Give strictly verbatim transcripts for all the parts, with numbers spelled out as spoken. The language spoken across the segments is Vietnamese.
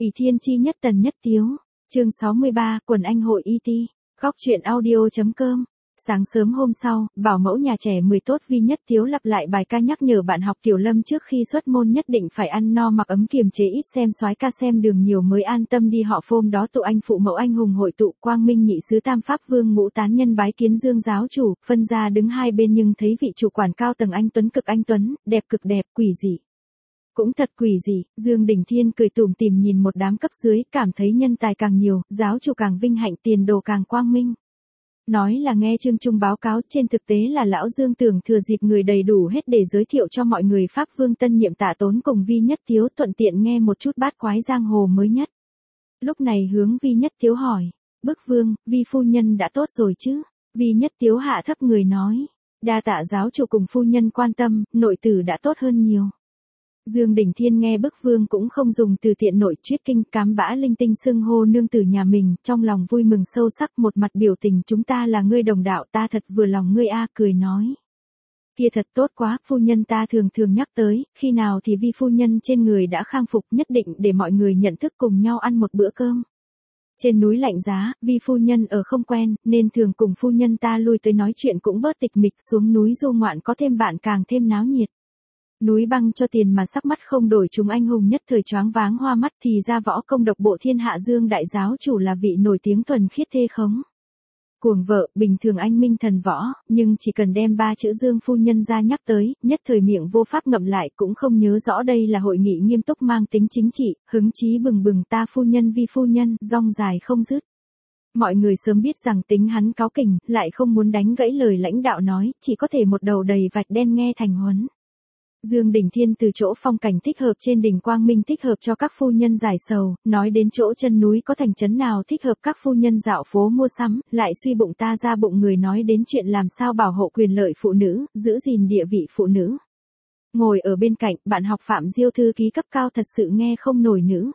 ỷ thiên chi nhất tần nhất tiếu, chương sáu mươi ba, quần anh hội i tê, góc truyện audio.com. Sáng sớm hôm sau, bảo mẫu nhà trẻ mười tốt Vi Nhất Tiếu lặp lại bài ca nhắc nhở bạn học tiểu lâm trước khi xuất môn nhất định phải ăn no mặc ấm, kiềm chế ít xem soái ca xem đường nhiều mới an tâm đi họ. Phôm đó tụ anh phụ mẫu anh hùng hội tụ, quang minh nhị sứ tam pháp vương ngũ tán nhân bái kiến Dương giáo chủ, phân ra đứng hai bên nhưng thấy vị chủ quản cao tầng anh tuấn cực anh tuấn, đẹp cực đẹp, quỷ dị. Cũng thật quỷ dị. Dương Đình Thiên cười tủm tỉm nhìn một đám cấp dưới, cảm thấy nhân tài càng nhiều, giáo chủ càng vinh hạnh, tiền đồ càng quang minh. Nói là nghe Trương Trung báo cáo, trên thực tế là lão Dương tưởng thừa dịp người đầy đủ hết để giới thiệu cho mọi người Pháp Vương tân nhiệm Tạ Tốn cùng Vi Nhất Tiếu, thuận tiện nghe một chút bát quái giang hồ mới nhất. Lúc này hướng Vi Nhất Tiếu hỏi, Bức Vương, Vi phu nhân đã tốt rồi chứ? Vi Nhất Tiếu hạ thấp người nói, đa tạ giáo chủ cùng phu nhân quan tâm, nội tử đã tốt hơn nhiều. Dương Đình Thiên nghe Bức Vương cũng không dùng từ tiện nội triết kinh, cám bã linh tinh xưng hô nương tử nhà mình, trong lòng vui mừng sâu sắc, một mặt biểu tình, chúng ta là ngươi đồng đạo, ta thật vừa lòng ngươi a, cười nói. Kia thật tốt quá, phu nhân ta thường thường nhắc tới, khi nào thì Vi phu nhân trên người đã khang phục, nhất định để mọi người nhận thức cùng nhau ăn một bữa cơm. Trên núi lạnh giá, Vi phu nhân ở không quen, nên thường cùng phu nhân ta lui tới nói chuyện cũng bớt tịch mịch, xuống núi du ngoạn có thêm bạn càng thêm náo nhiệt. Núi băng cho tiền mà sắc mắt không đổi, chúng anh hùng nhất thời choáng váng hoa mắt, thì ra võ công độc bộ thiên hạ Dương đại giáo chủ là vị nổi tiếng thuần khiết thê khống. Cuồng vợ, bình thường anh minh thần võ, nhưng chỉ cần đem ba chữ Dương phu nhân ra nhắc tới, nhất thời miệng vô pháp ngậm lại, cũng không nhớ rõ đây là hội nghị nghiêm túc mang tính chính trị, hứng chí bừng bừng, ta phu nhân Vi phu nhân, rong dài không dứt. Mọi người sớm biết rằng tính hắn cáu kỉnh, lại không muốn đánh gãy lời lãnh đạo nói, chỉ có thể một đầu đầy vạch đen nghe thành huấn. Dương Đình Thiên từ chỗ phong cảnh thích hợp trên đỉnh Quang Minh thích hợp cho các phu nhân giải sầu, nói đến chỗ chân núi có thành trấn nào thích hợp các phu nhân dạo phố mua sắm, lại suy bụng ta ra bụng người nói đến chuyện làm sao bảo hộ quyền lợi phụ nữ, giữ gìn địa vị phụ nữ. Ngồi ở bên cạnh, bạn học Phạm Diêu thư ký cấp cao thật sự nghe không nổi nữ.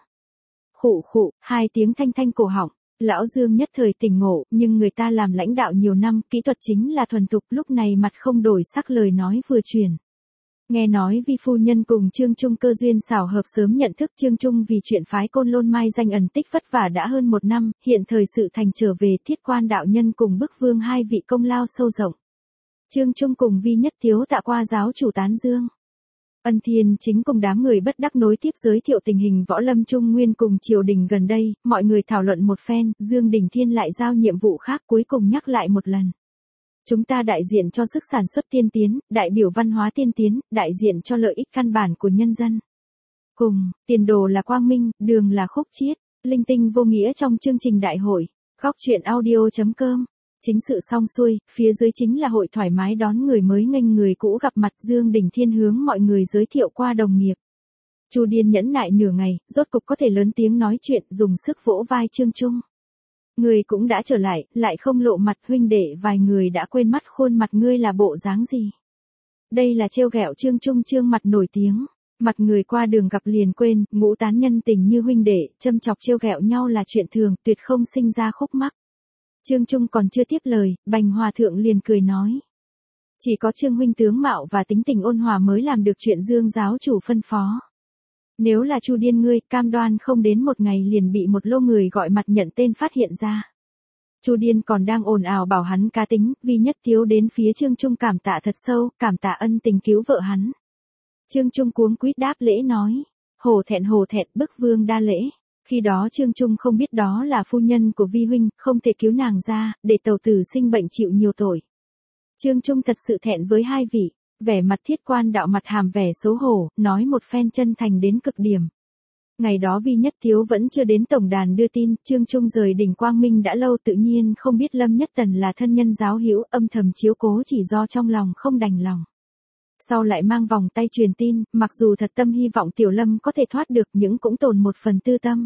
Khụ khụ, hai tiếng thanh thanh cổ họng. Lão Dương nhất thời tỉnh ngộ, nhưng người ta làm lãnh đạo nhiều năm, kỹ thuật chính là thuần thục, lúc này mặt không đổi sắc lời nói vừa truyền. Nghe nói Vi phu nhân cùng Trương Trung cơ duyên xảo hợp sớm nhận thức Trương Trung vì chuyện phái Côn Lôn mai danh ẩn tích vất vả đã hơn một năm, hiện thời sự thành trở về, Thiết Quan đạo nhân cùng Bức Vương hai vị công lao sâu rộng. Trương Trung cùng Vi Nhất Tiếu tạ qua giáo chủ tán dương. Ân Thiên Chính cùng đám người bất đắc nối tiếp giới thiệu tình hình võ lâm Trung Nguyên cùng triều đình gần đây, mọi người thảo luận một phen, Dương Đình Thiên lại giao nhiệm vụ khác, cuối cùng nhắc lại một lần. Chúng ta đại diện cho sức sản xuất tiên tiến, đại biểu văn hóa tiên tiến, đại diện cho lợi ích căn bản của nhân dân. Cùng, tiền đồ là quang minh, đường là khúc chiết, linh tinh vô nghĩa trong chương trình đại hội. Góc truyện audio.com. Chính sự xong xuôi, phía dưới chính là hội thoải mái đón người mới nghênh người cũ gặp mặt. Dương Đình Thiên hướng mọi người giới thiệu qua đồng nghiệp. Chu Điên nhẫn nại nửa ngày, rốt cục có thể lớn tiếng nói chuyện, dùng sức vỗ vai Trương Trung. Người cũng đã trở lại, lại không lộ mặt, huynh đệ vài người đã quên mất khuôn mặt ngươi là bộ dáng gì. Đây là trêu ghẹo Trương Trung trương mặt nổi tiếng, mặt người qua đường gặp liền quên, ngũ tán nhân tình như huynh đệ, châm chọc trêu ghẹo nhau là chuyện thường, tuyệt không sinh ra khúc mắc. Trương Trung còn chưa tiếp lời, Bành Hòa Thượng liền cười nói. Chỉ có Trương huynh tướng mạo và tính tình ôn hòa mới làm được chuyện Dương giáo chủ phân phó. Nếu là Chu Điên ngươi, cam đoan không đến một ngày liền bị một lô người gọi mặt nhận tên phát hiện ra. Chu Điên còn đang ồn ào bảo hắn cá tính, Vi Nhất Tiếu đến phía Trương Trung cảm tạ thật sâu, cảm tạ ân tình cứu vợ hắn. Trương Trung cuống quýt đáp lễ nói, hổ thẹn hổ thẹn, Bức Vương đa lễ. Khi đó Trương Trung không biết đó là phu nhân của Vi huynh, không thể cứu nàng ra, để tàu tử sinh bệnh chịu nhiều tội. Trương Trung thật sự thẹn với hai vị. Vẻ mặt Thiết Quan đạo mặt hàm vẻ xấu hổ, nói một phen chân thành đến cực điểm. Ngày đó Vi Nhất Tiếu vẫn chưa đến tổng đàn đưa tin, Trương Trung rời đỉnh Quang Minh đã lâu, tự nhiên không biết Lâm Nhất Tần là thân nhân giáo hữu, âm thầm chiếu cố chỉ do trong lòng không đành lòng. Sau lại mang vòng tay truyền tin, mặc dù thật tâm hy vọng Tiểu Lâm có thể thoát được, nhưng cũng tồn một phần tư tâm.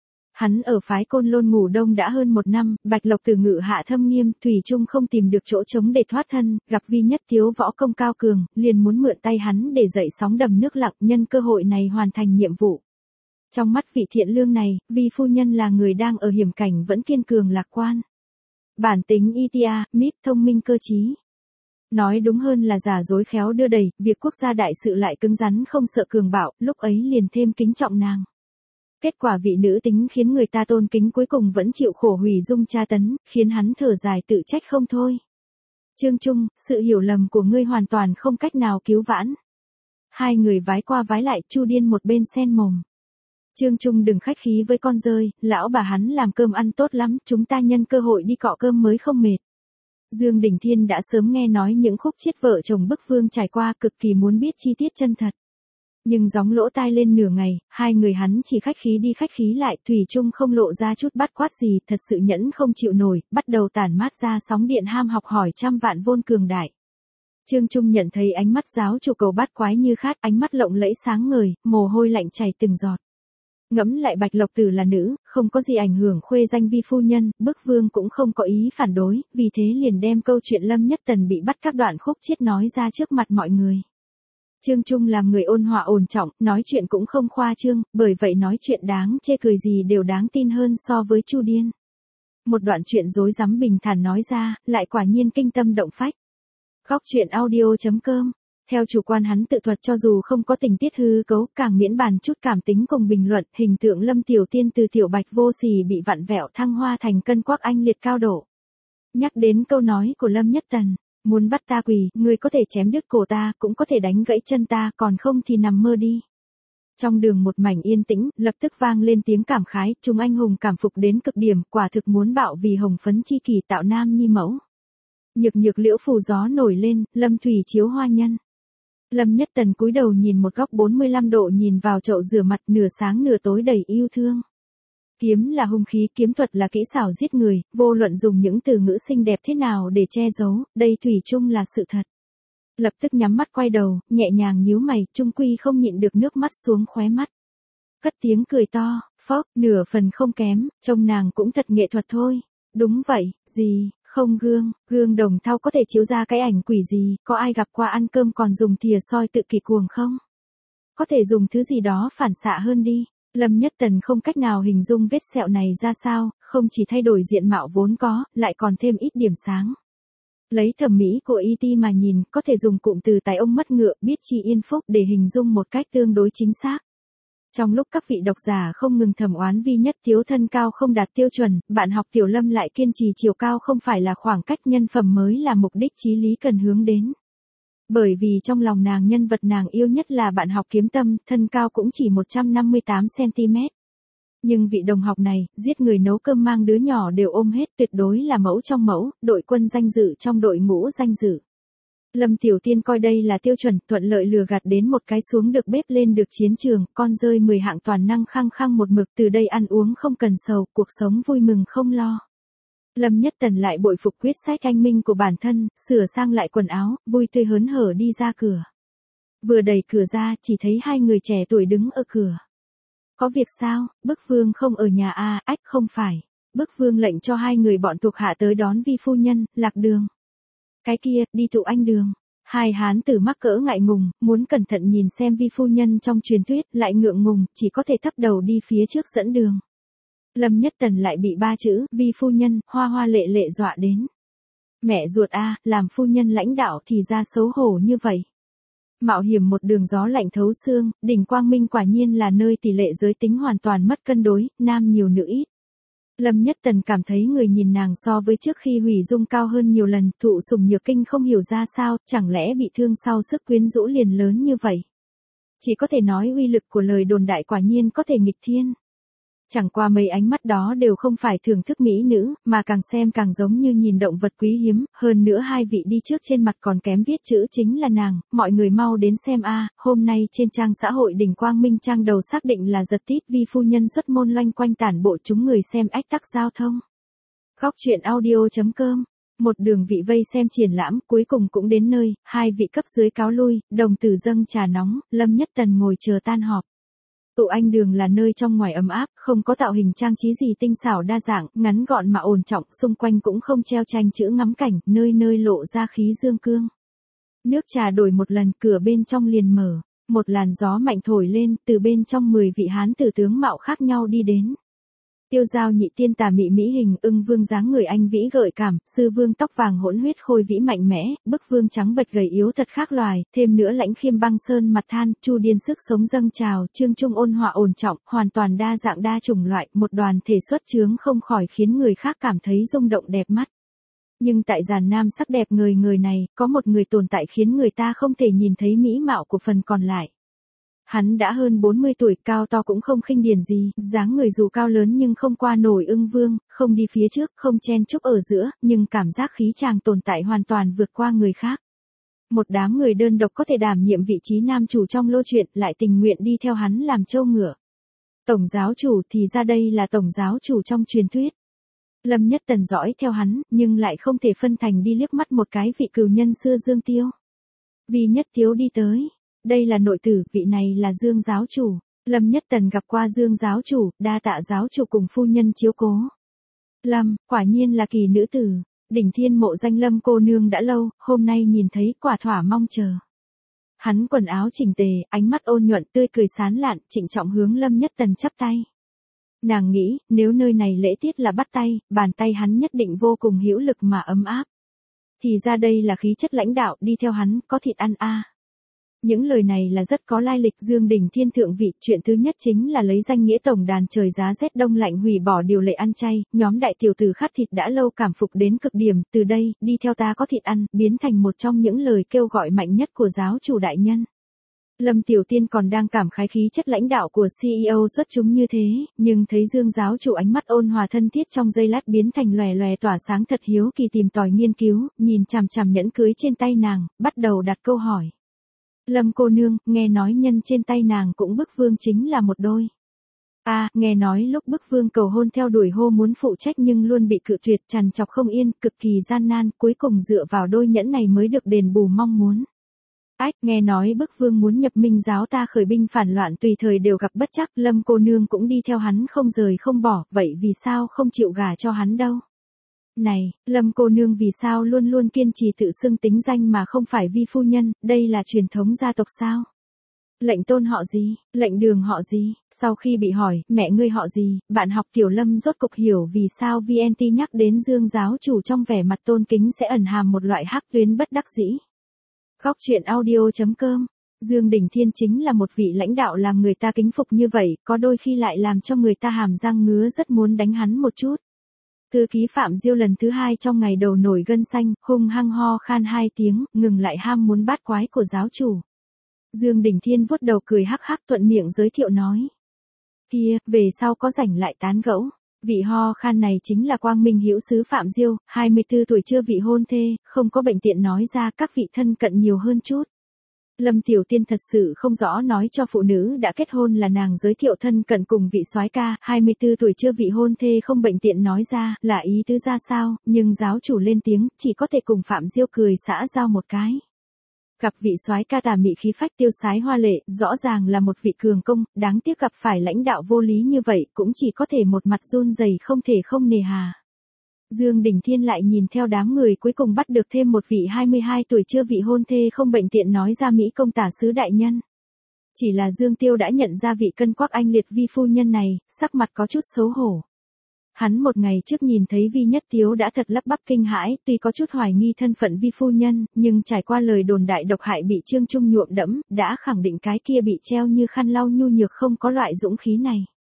Hắn ở phái Côn Lôn ngủ đông đã hơn một năm, Bạch Lộc từ ngự hạ thâm nghiêm, thủy chung không tìm được chỗ trống để thoát thân, gặp Vi Nhất Tiếu võ công cao cường, liền muốn mượn tay hắn để dậy sóng đầm nước lặng, nhân cơ hội này hoàn thành nhiệm vụ. Trong mắt vị thiện lương này, Vi phu nhân là người đang ở hiểm cảnh vẫn kiên cường lạc quan. Bản tính i tê a, míp thông minh cơ trí. Nói đúng hơn là giả dối khéo đưa đẩy, việc quốc gia đại sự lại cứng rắn không sợ cường bạo, lúc ấy liền thêm kính trọng nàng. Kết quả vị nữ tính khiến người ta tôn kính cuối cùng vẫn chịu khổ hủy dung tra tấn, khiến hắn thở dài tự trách không thôi. Trương Trung, sự hiểu lầm của ngươi hoàn toàn không cách nào cứu vãn. Hai người vái qua vái lại, Chu Điên một bên sen mồm. Trương Trung đừng khách khí với con dơi, lão bà hắn làm cơm ăn tốt lắm, chúng ta nhân cơ hội đi cọ cơm mới không mệt. Dương Đình Thiên đã sớm nghe nói những khúc chiết vợ chồng bức vương trải qua, cực kỳ muốn biết chi tiết chân thật. Nhưng gióng lỗ tai lên nửa ngày, hai người hắn chỉ khách khí đi khách khí lại, thủy chung không lộ ra chút bắt quát gì, thật sự nhẫn không chịu nổi, bắt đầu tản mát ra sóng điện ham học hỏi trăm vạn vôn cường đại. Trương Trung nhận thấy ánh mắt giáo chủ cầu bát quái như khát, ánh mắt lộng lẫy sáng ngời, mồ hôi lạnh chảy từng giọt. Ngẫm lại Bạch Lộc Tử là nữ, không có gì ảnh hưởng khuê danh vi phu nhân, bức vương cũng không có ý phản đối, vì thế liền đem câu chuyện Lâm Nhất Tần bị bắt các đoạn khúc chiết nói ra trước mặt mọi người. Trương Trung làm người ôn hòa ổn trọng, nói chuyện cũng không khoa trương, bởi vậy nói chuyện đáng chê cười gì đều đáng tin hơn so với Chu Điên. Một đoạn chuyện dối rắm bình thản nói ra, lại quả nhiên kinh tâm động phách. Góc truyện audio chấm com. Theo chủ quan hắn tự thuật, cho dù không có tình tiết hư cấu, càng miễn bàn chút cảm tính cùng bình luận, hình tượng Lâm Tiểu Tiên từ tiểu bạch vô sỉ bị vặn vẹo thăng hoa thành cân quắc anh liệt cao độ. Nhắc đến câu nói của Lâm Nhất Tần, muốn bắt ta quỳ, ngươi có thể chém đứt cổ ta, cũng có thể đánh gãy chân ta, còn không thì nằm mơ đi. Trong đường một mảnh yên tĩnh, lập tức vang lên tiếng cảm khái, chúng anh hùng cảm phục đến cực điểm, quả thực muốn bạo vì hồng phấn chi kỳ tạo nam nhi mẫu. Nhược nhược liễu phù gió nổi lên, Lâm thủy chiếu hoa nhân. Lâm Nhất Tần cúi đầu nhìn một góc bốn mươi lăm độ nhìn vào chậu rửa mặt, nửa sáng nửa tối đầy yêu thương. Kiếm là hung khí, kiếm thuật là kỹ xảo giết người, vô luận dùng những từ ngữ xinh đẹp thế nào để che giấu, đây thủy chung là sự thật. Lập tức nhắm mắt quay đầu, nhẹ nhàng nhíu mày, trung quy không nhịn được nước mắt xuống khóe mắt. Cất tiếng cười to, phốc, nửa phần không kém, trông nàng cũng thật nghệ thuật thôi. Đúng vậy, gì, không gương, gương đồng thau có thể chiếu ra cái ảnh quỷ gì, có ai gặp qua ăn cơm còn dùng thìa soi tự kỳ cuồng không? Có thể dùng thứ gì đó phản xạ hơn đi. Lâm Nhất Tần không cách nào hình dung vết sẹo này ra sao, không chỉ thay đổi diện mạo vốn có, lại còn thêm ít điểm sáng. Lấy thẩm mỹ của e tê mà nhìn, có thể dùng cụm từ tài ông mất ngựa, biết chi yên phúc để hình dung một cách tương đối chính xác. Trong lúc các vị độc giả không ngừng thầm oán vi nhất thiếu thân cao không đạt tiêu chuẩn, bạn học Tiểu Lâm lại kiên trì chiều cao không phải là khoảng cách nhân phẩm mới là mục đích chí lý cần hướng đến. Bởi vì trong lòng nàng nhân vật nàng yêu nhất là bạn học Kiếm Tâm, thân cao cũng chỉ một trăm năm mươi tám xăng ti mét. Nhưng vị đồng học này, giết người nấu cơm mang đứa nhỏ đều ôm hết, tuyệt đối là mẫu trong mẫu, đội quân danh dự trong đội ngũ danh dự. Lâm Tiểu Tiên coi đây là tiêu chuẩn, thuận lợi lừa gạt đến một cái xuống được bếp lên được chiến trường, con rơi mười hạng toàn năng khăng khăng một mực, từ đây ăn uống không cần sầu, cuộc sống vui mừng không lo. Lâm Nhất Tần lại bội phục quyết sách anh minh của bản thân, sửa sang lại quần áo, vui tươi hớn hở đi ra cửa. Vừa đẩy cửa ra, chỉ thấy hai người trẻ tuổi đứng ở cửa. Có việc sao, bức vương không ở nhà à, ách không phải. Bức vương lệnh cho hai người bọn thuộc hạ tới đón vi phu nhân, Lạc Đường. Cái kia, đi tụ anh Đường. Hai hán tử mắc cỡ ngại ngùng, muốn cẩn thận nhìn xem vi phu nhân trong truyền thuyết, lại ngượng ngùng, chỉ có thể thấp đầu đi phía trước dẫn đường. Lâm Nhất Tần lại bị ba chữ, vi phu nhân, hoa hoa lệ lệ dọa đến. Mẹ ruột a, làm phu nhân lãnh đạo thì ra xấu hổ như vậy. Mạo hiểm một đường gió lạnh thấu xương, đỉnh Quang Minh quả nhiên là nơi tỷ lệ giới tính hoàn toàn mất cân đối, nam nhiều nữ ít. Lâm Nhất Tần cảm thấy người nhìn nàng so với trước khi hủy dung cao hơn nhiều lần, thụ sủng nhược kinh không hiểu ra sao, chẳng lẽ bị thương sau sức quyến rũ liền lớn như vậy. Chỉ có thể nói uy lực của lời đồn đại quả nhiên có thể nghịch thiên. Chẳng qua mấy ánh mắt đó đều không phải thưởng thức mỹ nữ, mà càng xem càng giống như nhìn động vật quý hiếm, hơn nữa hai vị đi trước trên mặt còn kém viết chữ chính là nàng, mọi người mau đến xem a. Hôm nay trên trang xã hội đỉnh Quang Minh trang đầu xác định là giật tít vi phu nhân xuất môn loanh quanh tản bộ chúng người xem ách tắc giao thông. Góc truyện audio chấm com. Một đường vị vây xem triển lãm, cuối cùng cũng đến nơi, hai vị cấp dưới cáo lui, đồng tử dâng trà nóng, Lâm Nhất Tần ngồi chờ tan họp. Tụ anh Đường là nơi trong ngoài ấm áp, không có tạo hình trang trí gì tinh xảo đa dạng, ngắn gọn mà ổn trọng, xung quanh cũng không treo tranh chữ ngắm cảnh, nơi nơi lộ ra khí dương cương. Nước trà đổi một lần, cửa bên trong liền mở, một làn gió mạnh thổi lên, từ bên trong mười vị hán tử tướng mạo khác nhau đi đến. Tiêu Giao nhị tiên tà mị mỹ hình, Ưng Vương dáng người anh vĩ gợi cảm, Sư Vương tóc vàng hỗn huyết khôi vĩ mạnh mẽ, Bức Vương trắng bệch gầy yếu thật khác loài, thêm nữa Lãnh Khiêm băng sơn mặt than, Chu Điên sức sống dâng trào, Trương Trung ôn hòa ổn trọng, hoàn toàn đa dạng đa chủng loại, một đoàn thể xuất chướng không khỏi khiến người khác cảm thấy rung động đẹp mắt. Nhưng tại dàn nam sắc đẹp người người này, có một người tồn tại khiến người ta không thể nhìn thấy mỹ mạo của phần còn lại. Hắn đã hơn bốn mươi tuổi, cao to cũng không khinh điển gì, dáng người dù cao lớn nhưng không qua nổi Ưng Vương, không đi phía trước, không chen chúc ở giữa, nhưng cảm giác khí chàng tồn tại hoàn toàn vượt qua người khác. Một đám người đơn độc có thể đảm nhiệm vị trí nam chủ trong lô chuyện, lại tình nguyện đi theo hắn làm trâu ngựa. Tổng giáo chủ thì ra đây là tổng giáo chủ trong truyền thuyết. Lâm Nhất Tần dõi theo hắn, nhưng lại không thể phân thành đi liếc mắt một cái vị cừu nhân xưa Dương Tiêu. Vi Nhất Tiếu đi tới. Đây là nội tử, vị này là Dương giáo chủ. Lâm Nhất Tần gặp qua Dương giáo chủ, đa tạ giáo chủ cùng phu nhân chiếu cố. Lâm, quả nhiên là kỳ nữ tử. Đỉnh thiên mộ danh Lâm cô nương đã lâu, hôm nay nhìn thấy quả thỏa mong chờ. Hắn quần áo chỉnh tề, ánh mắt ôn nhuận tươi cười sán lạn, trịnh trọng hướng Lâm Nhất Tần chắp tay. Nàng nghĩ, nếu nơi này lễ tiết là bắt tay, bàn tay hắn nhất định vô cùng hữu lực mà ấm áp. Thì ra đây là khí chất lãnh đạo, đi theo hắn, có thịt ăn a. À. Những lời này là rất có lai lịch. Dương Đình Thiên thượng vị, chuyện thứ nhất chính là lấy danh nghĩa tổng đàn trời giá rét đông lạnh hủy bỏ điều lệ ăn chay, nhóm đại tiểu tử khát thịt đã lâu cảm phục đến cực điểm, từ đây, đi theo ta có thịt ăn, biến thành một trong những lời kêu gọi mạnh nhất của giáo chủ đại nhân. Lâm Tiểu Tiên còn đang cảm khái khí chất lãnh đạo của xê e ô xuất chúng như thế, nhưng thấy Dương giáo chủ ánh mắt ôn hòa thân thiết trong giây lát biến thành lòe lòe tỏa sáng thật hiếu kỳ tìm tòi nghiên cứu, nhìn chằm chằm nhẫn cưới trên tay nàng, bắt đầu đặt câu hỏi. Lâm cô nương, nghe nói nhân trên tay nàng cũng Bức Vương chính là một đôi. À, nghe nói lúc Bức Vương cầu hôn theo đuổi hô muốn phụ trách nhưng luôn bị cự tuyệt, trằn trọc không yên, cực kỳ gian nan, cuối cùng dựa vào đôi nhẫn này mới được đền bù mong muốn. Ách, nghe nói Bức Vương muốn nhập Minh giáo ta khởi binh phản loạn tùy thời đều gặp bất trắc, Lâm cô nương cũng đi theo hắn không rời không bỏ, vậy vì sao không chịu gả cho hắn đâu? Này, Lâm cô nương vì sao luôn luôn kiên trì tự xưng tính danh mà không phải vi phu nhân, đây là truyền thống gia tộc sao? Lệnh tôn họ gì, lệnh đường họ gì? Sau khi bị hỏi, mẹ ngươi họ gì, bạn học Tiểu Lâm rốt cục hiểu vì sao vê en tê nhắc đến Dương giáo chủ trong vẻ mặt tôn kính sẽ ẩn hàm một loại hắc tuyến bất đắc dĩ. Góc truyện audio chấm com. Dương Đình Thiên chính là một vị lãnh đạo làm người ta kính phục như vậy, có đôi khi lại làm cho người ta hàm răng ngứa rất muốn đánh hắn một chút. Thư ký Phạm Diêu lần thứ hai trong ngày đầu nổi gân xanh, hung hăng ho khan hai tiếng, ngừng lại ham muốn bát quái của giáo chủ. Dương Đình Thiên vuốt đầu cười hắc hắc thuận miệng giới thiệu nói. Kia, về sau có rảnh lại tán gẫu. Vị ho khan này chính là Quang Minh Hữu sứ Phạm Diêu, hai mươi tư tuổi chưa vị hôn thê, không có bệnh tiện nói ra các vị thân cận nhiều hơn chút. Lâm Tiểu Tiên thật sự không rõ nói cho phụ nữ đã kết hôn là nàng giới thiệu thân cận cùng vị soái ca, hai mươi tư tuổi chưa vị hôn thê không bệnh tiện nói ra, là ý tứ ra sao, nhưng giáo chủ lên tiếng, chỉ có thể cùng Phạm Diêu cười xã giao một cái. Gặp vị soái ca tà mị khí phách tiêu sái hoa lệ, rõ ràng là một vị cường công, đáng tiếc gặp phải lãnh đạo vô lý như vậy, cũng chỉ có thể một mặt run rẩy không thể không nề hà. Dương Đình Thiên lại nhìn theo đám người cuối cùng bắt được thêm một vị hai mươi hai tuổi chưa vị hôn thê không bệnh tiện nói ra Mỹ công tả sứ đại nhân. Chỉ là Dương Tiêu đã nhận ra vị cân quắc anh liệt vi phu nhân này, sắc mặt có chút xấu hổ. Hắn một ngày trước nhìn thấy Vi Nhất Tiếu đã thật lắp bắp kinh hãi, tuy có chút hoài nghi thân phận vi phu nhân, nhưng trải qua lời đồn đại độc hại bị Trương Trung nhuộm đẫm, đã khẳng định cái kia bị treo như khăn lau nhu nhược không có loại dũng khí này.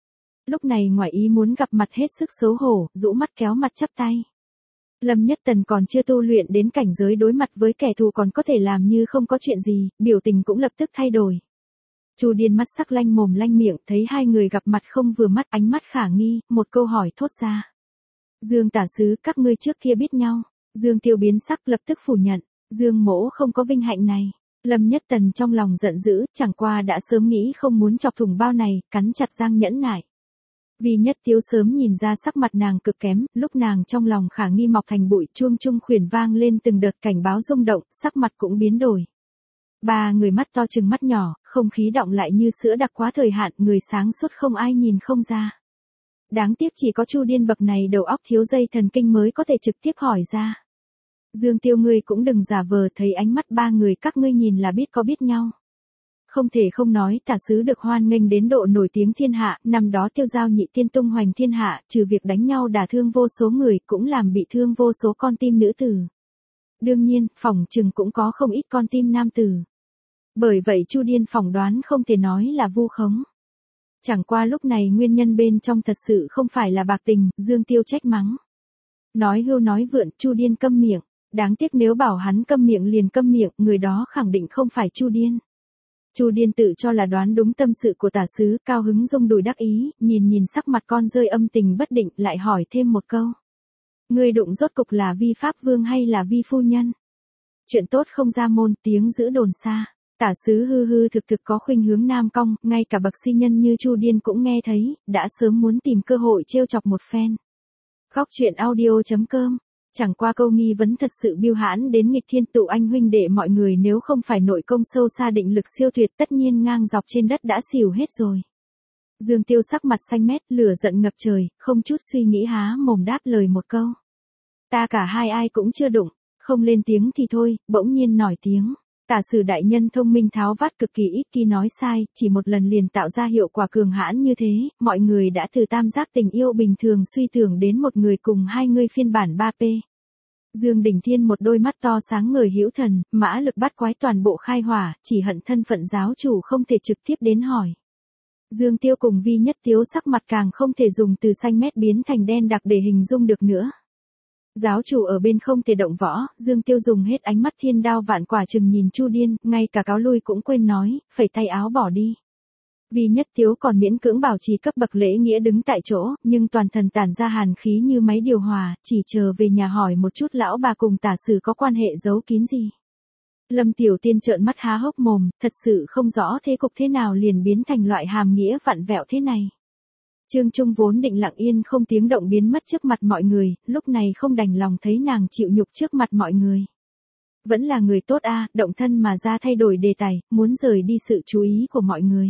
Lúc này ngoài ý muốn gặp mặt hết sức xấu hổ, rũ mắt kéo mặt chắp tay. Lâm Nhất Tần còn chưa tu luyện đến cảnh giới đối mặt với kẻ thù còn có thể làm như không có chuyện gì, biểu tình cũng lập tức thay đổi. Chu Điên mắt sắc lanh mồm lanh miệng, thấy hai người gặp mặt không vừa mắt, ánh mắt khả nghi, một câu hỏi thốt ra. Dương tả sứ, các ngươi trước kia biết nhau. Dương Tiêu biến sắc lập tức phủ nhận, Dương mỗ không có vinh hạnh này. Lâm Nhất Tần trong lòng giận dữ, chẳng qua đã sớm nghĩ không muốn chọc thủng bao này, cắn chặt răng nhẫn nại. Vì Nhất Tiếu sớm nhìn ra sắc mặt nàng cực kém, lúc nàng trong lòng khả nghi mọc thành bụi, chuông trung khuyển vang lên từng đợt cảnh báo rung động, sắc mặt cũng biến đổi. Ba người mắt to chừng mắt nhỏ, không khí động lại như sữa đặc quá thời hạn, người sáng suốt không ai nhìn không ra. Đáng tiếc chỉ có Chu Điên bậc này đầu óc thiếu dây thần kinh mới có thể trực tiếp hỏi ra. Dương Tiêu ngươi cũng đừng giả vờ, thấy ánh mắt ba người các ngươi nhìn là biết có biết nhau. Không thể không nói tả sứ được hoan nghênh đến độ nổi tiếng thiên hạ, năm đó Tiêu Giao nhị tiên tung hoành thiên hạ, trừ việc đánh nhau đả thương vô số người cũng làm bị thương vô số con tim nữ tử. Đương nhiên, phỏng chừng cũng có không ít con tim nam tử. Bởi vậy Chu Điên phỏng đoán không thể nói là vu khống. Chẳng qua lúc này nguyên nhân bên trong thật sự không phải là bạc tình, Dương Tiêu trách mắng. Nói hưu nói vượn, Chu Điên câm miệng. Đáng tiếc nếu bảo hắn câm miệng liền câm miệng, người đó khẳng định không phải Chu Điên. Chu Điên tự cho là đoán đúng tâm sự của tả sứ, cao hứng rung đùi đắc ý, nhìn nhìn sắc mặt con rơi âm tình bất định, lại hỏi thêm một câu. Ngươi đụng rốt cục là vi pháp vương hay là vi phu nhân? Chuyện tốt không ra môn, tiếng giữ đồn xa. Tả sứ hư hư thực thực có khuynh hướng nam cong, ngay cả bậc si nhân như Chu Điên cũng nghe thấy, đã sớm muốn tìm cơ hội trêu chọc một phen. Góc truyện audio chấm com. Chẳng qua câu nghi vấn thật sự biêu hãn đến nghịch thiên, tụ anh huynh đệ mọi người nếu không phải nội công sâu xa định lực siêu tuyệt tất nhiên ngang dọc trên đất đã xỉu hết rồi. Dương Tiêu sắc mặt xanh mét, lửa giận ngập trời, không chút suy nghĩ há mồm đáp lời một câu. Ta cả hai ai cũng chưa đụng, không lên tiếng thì thôi, bỗng nhiên nổi tiếng. Tả sử đại nhân thông minh tháo vát cực kỳ ít khi nói sai, chỉ một lần liền tạo ra hiệu quả cường hãn như thế, mọi người đã từ tam giác tình yêu bình thường suy tưởng đến một người cùng hai người phiên bản ba P. Dương Đình Thiên một đôi mắt to sáng ngời hữu thần, mã lực bắt quái toàn bộ khai hỏa, chỉ hận thân phận giáo chủ không thể trực tiếp đến hỏi. Dương Tiêu cùng Vi Nhất Tiếu sắc mặt càng không thể dùng từ xanh mét biến thành đen đặc để hình dung được nữa. Giáo chủ ở bên không thể động võ, Dương Tiêu dùng hết ánh mắt thiên đao vạn quả chừng nhìn Chu Điên, ngay cả cáo lui cũng quên nói, phẩy tay áo bỏ đi. Vi Nhất Tiếu còn miễn cưỡng bảo trì cấp bậc lễ nghĩa đứng tại chỗ, nhưng toàn thân tản ra hàn khí như máy điều hòa, chỉ chờ về nhà hỏi một chút lão bà cùng tả sử có quan hệ giấu kín gì. Lâm Tiểu Tiên trợn mắt há hốc mồm, thật sự không rõ thế cục thế nào liền biến thành loại hàm nghĩa vặn vẹo thế này. Trương Trung vốn định lặng yên không tiếng động biến mất trước mặt mọi người, lúc này không đành lòng thấy nàng chịu nhục trước mặt mọi người. Vẫn là người tốt a, động thân mà ra thay đổi đề tài, muốn rời đi sự chú ý của mọi người.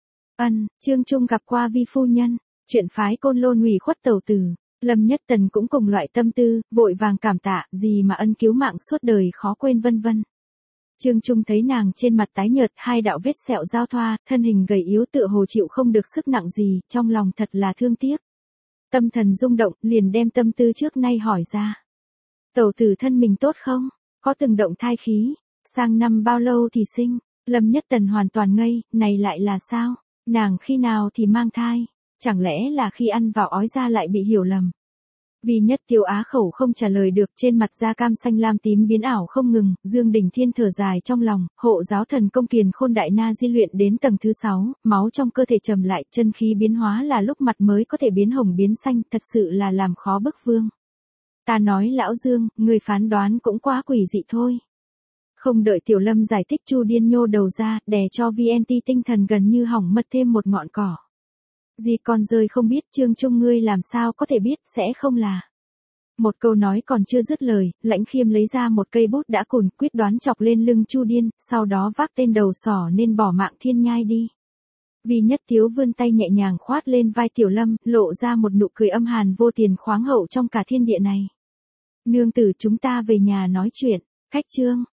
Ân, Trương Trung gặp qua Vi phu nhân, chuyện phái Côn Lôn hủy khuất tẩu tử. Lâm Nhất Tần cũng cùng loại tâm tư, vội vàng cảm tạ, gì mà ân cứu mạng suốt đời khó quên vân vân. Trương Trung thấy nàng trên mặt tái nhợt, hai đạo vết sẹo giao thoa, thân hình gầy yếu tựa hồ chịu không được sức nặng gì, trong lòng thật là thương tiếc. Tâm thần rung động, liền đem tâm tư trước nay hỏi ra. Tẩu tử thân mình tốt không? Có từng động thai khí? Sang năm bao lâu thì sinh? Lâm Nhất Tần hoàn toàn ngây, này lại là sao? Nàng khi nào thì mang thai? Chẳng lẽ là khi ăn vào ói ra lại bị hiểu lầm? Vi Nhất Tiếu á khẩu không trả lời được, trên mặt da cam xanh lam tím biến ảo không ngừng, Dương Đình Thiên thở dài trong lòng, hộ giáo thần công kiền khôn đại na di luyện đến tầng thứ sáu, máu trong cơ thể trầm lại, chân khí biến hóa là lúc mặt mới có thể biến hồng biến xanh, thật sự là làm khó bức vương. Ta nói lão Dương, người phán đoán cũng quá quỷ dị thôi. Không đợi Tiểu Lâm giải thích, Chu Điên nhô đầu ra, đè cho vê en tê tinh thần gần như hỏng mất thêm một ngọn cỏ. Gì con rơi không biết, Trương Trung ngươi làm sao có thể biết, sẽ không là. Một câu nói còn chưa dứt lời, Lãnh Khiêm lấy ra một cây bút đã cùn, quyết đoán chọc lên lưng Chu Điên, sau đó vác tên đầu sỏ nên bỏ mạng thiên nhai đi. Vi Nhất Tiếu vươn tay nhẹ nhàng khoát lên vai Tiểu Lâm, lộ ra một nụ cười âm hàn vô tiền khoáng hậu trong cả thiên địa này. Nương tử chúng ta về nhà nói chuyện, khách Trương.